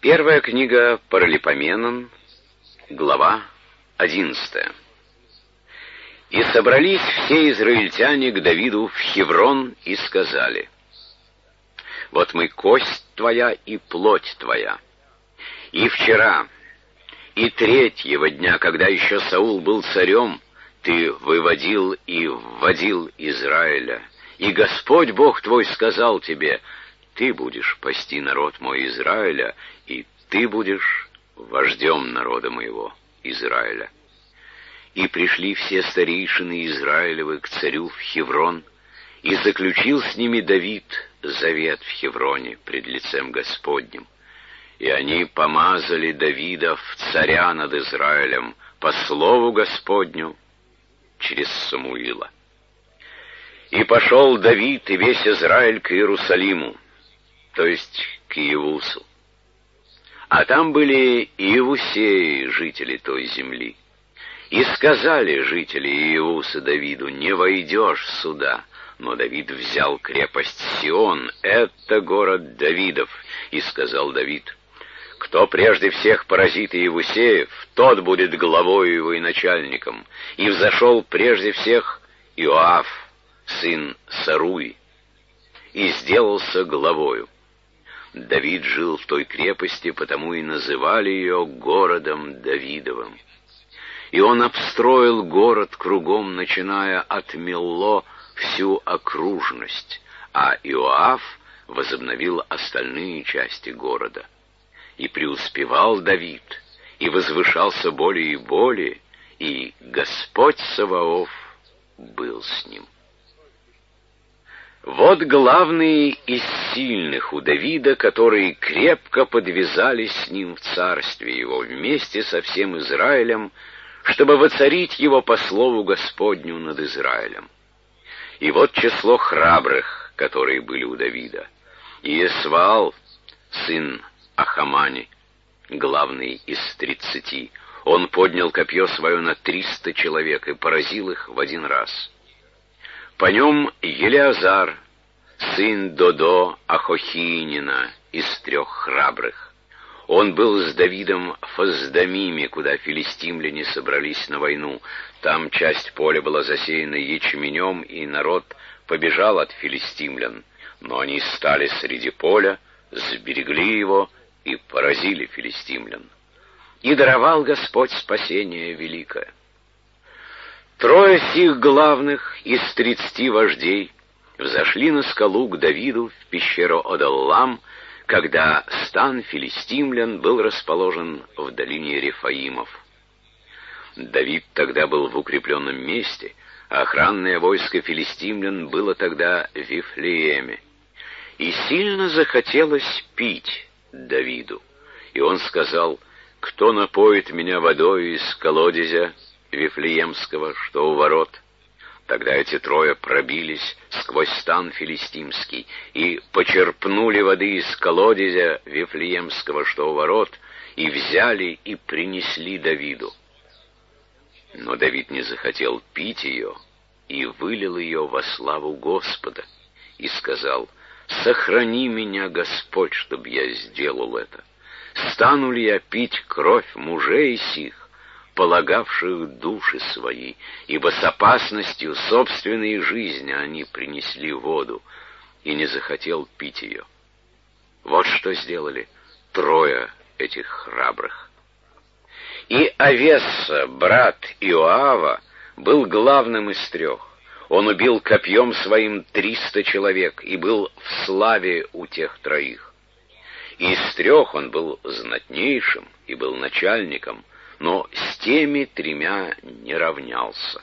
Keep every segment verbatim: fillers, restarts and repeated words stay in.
Первая книга Паралипоменон, глава одиннадцатая. «И собрались все израильтяне к Давиду в Хеврон и сказали: вот мы кость твоя и плоть твоя. И вчера, и третьего дня, когда еще Саул был царем, ты выводил и вводил Израиля, и Господь Бог твой сказал тебе: ты будешь пасти народ мой Израиля, и ты будешь вождем народа моего Израиля. И пришли все старейшины Израилевы к царю в Хеврон, и заключил с ними Давид завет в Хевроне пред лицем Господним. И они помазали Давида в царя над Израилем по слову Господню через Самуила. И пошел Давид и весь Израиль к Иерусалиму, то есть к Иевусу. А там были иевусеи, жители той земли. И сказали жители Иевуса Давиду: не войдешь сюда. Но Давид взял крепость Сион, это город Давидов. И сказал Давид: кто прежде всех поразит иевусеев, тот будет главою его и начальником. И взошел прежде всех Иоав, сын Саруи, и сделался главою. Давид жил в той крепости, потому и называли ее городом Давидовым. И он обстроил город кругом, начиная от Милло, всю окружность, а Иоав возобновил остальные части города. И преуспевал Давид, и возвышался более и более, и Господь Саваоф был с ним. Вот главные из сильных у Давида, которые крепко подвязались с ним в царстве его вместе со всем Израилем, чтобы воцарить его по слову Господню над Израилем. И вот число храбрых, которые были у Давида. Иесваал, сын Ахамани, главный из тридцати, он поднял копье свое на триста человек и поразил их в один раз. По нем Елеазар, сын Додо Ахохиинина, из трех храбрых. Он был с Давидом в Фаздамиме, куда филистимляне собрались на войну. Там часть поля была засеяна ячменем, и народ побежал от филистимлян. Но они стали среди поля, сберегли его и поразили филистимлян. И даровал Господь спасение великое. Трое сих главных из тридцати вождей взошли на скалу к Давиду в пещеру Одаллам, когда стан филистимлян был расположен в долине Рефаимов. Давид тогда был в укрепленном месте, а охранное войско филистимлян было тогда в Вифлееме. И сильно захотелось пить Давиду, и он сказал: кто напоит меня водой из колодезя Вифлеемского, что у ворот? Тогда эти трое пробились сквозь стан филистимский и почерпнули воды из колодезя Вифлеемского, что у ворот, и взяли и принесли Давиду. Но Давид не захотел пить ее и вылил ее во славу Господа, и сказал: сохрани меня, Господь, чтоб я сделал это. Стану ли я пить кровь мужей сих, полагавших души свои, ибо с опасностью собственной жизни они принесли воду, и не захотел пить ее. Вот что сделали трое этих храбрых. И Авесса, брат Иоава, был главным из трех. Он убил копьем своим триста человек и был в славе у тех троих. Из трех он был знатнейшим и был начальником, но с теми тремя не равнялся.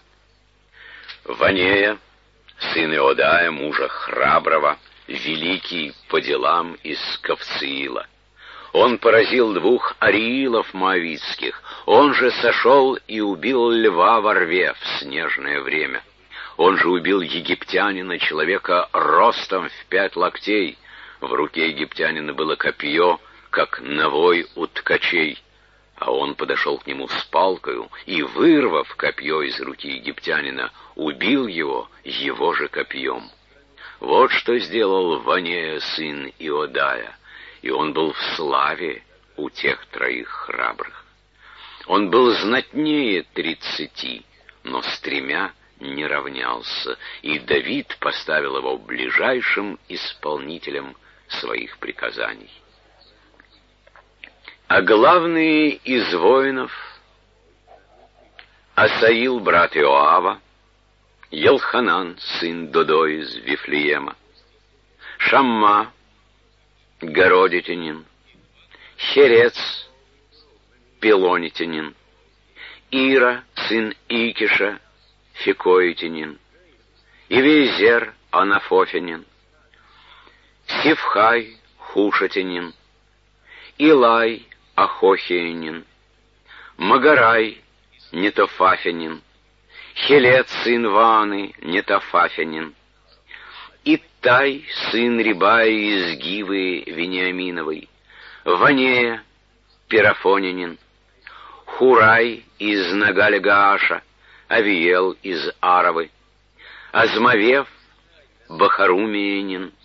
Ванея, сын Иодая, мужа храброго, великий по делам из Кавциила. Он поразил двух ариилов моавитских, он же сошел и убил льва во рве в снежное время. Он же убил египтянина, человека ростом в пять локтей. В руке египтянина было копье, как навой у ткачей. А он подошел к нему с палкою и, вырвав копье из руки египтянина, убил его его же копьем. Вот что сделал Ванея, сын Иодая, и он был в славе у тех троих храбрых. Он был знатнее тридцати, но с тремя не равнялся, и Давид поставил его ближайшим исполнителем своих приказаний. А главные из воинов — Асаил, брат Иоава, Елханан, сын Додо из Вифлеема, Шамма, Городитянин, Херец, Пелонитянин, Ира, сын Икиша, Фикоитянин, Ивезер, Анафофянин, Сивхай, Хушатянин, Илай, Ахохиянин, Магарай, Нетофафянин, Хелет, сын Ваны, Нетофафянин, Иттай, сын Рибая из Гивы Вениаминовой, Ванея, Пирафонянин, Хурай из Нагаля-Гааша, Авиел из Аравы, Азмавев, Бахарумиянин,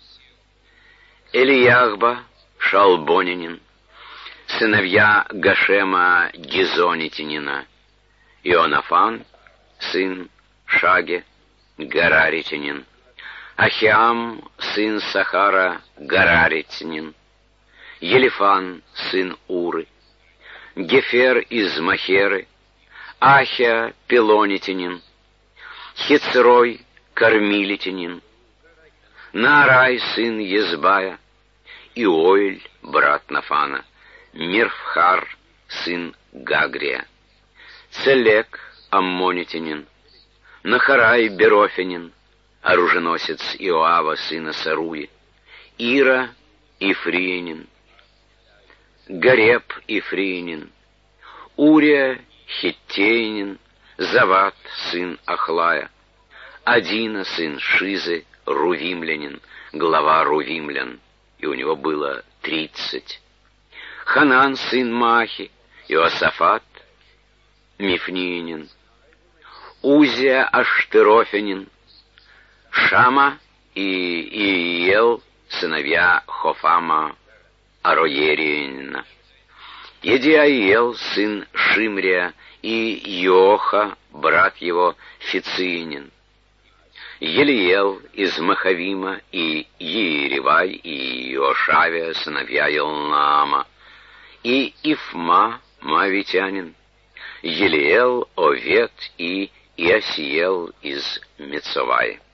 Элияхба, Шалбонянин, сыновья Гашема Гизонитянина, Ионафан, сын Шаге, Гараритянин, Ахиам, сын Сахара, Гараритянин, Елифан, сын Уры, Гефер из Махеры, Ахия, Пелонитянин, Хицрой, Кармилитянин, Наарай, сын Езбая, Иоэль, брат Нафана, Мирфхар, сын Гагрия, Целек, Аммонитянин, Нахарай, Берофянин, оруженосец Иоава, сына Саруи, Ира, Ифриянин, Гареб, Ифриянин, Урия, Хиттеянин, Зават, сын Ахлая, Адина, сын Шизы, Рувимлянин, глава Рувимлян, и у него было тридцать. Ханан, сын Махи, Иосафат, Мифниянин, Узия, Аштерофянин, Шама и Иел, сыновья Хофама, Ароериянина, Едиаиел, сын Шимрия, и Йоха, брат его, Фициянин, Елиел из Махавима, и Иеривай, и Иошавия, сыновья Елнаама, и Ифма, Моавитянин, Елиел, Овет и Иосиел из Мецоваи.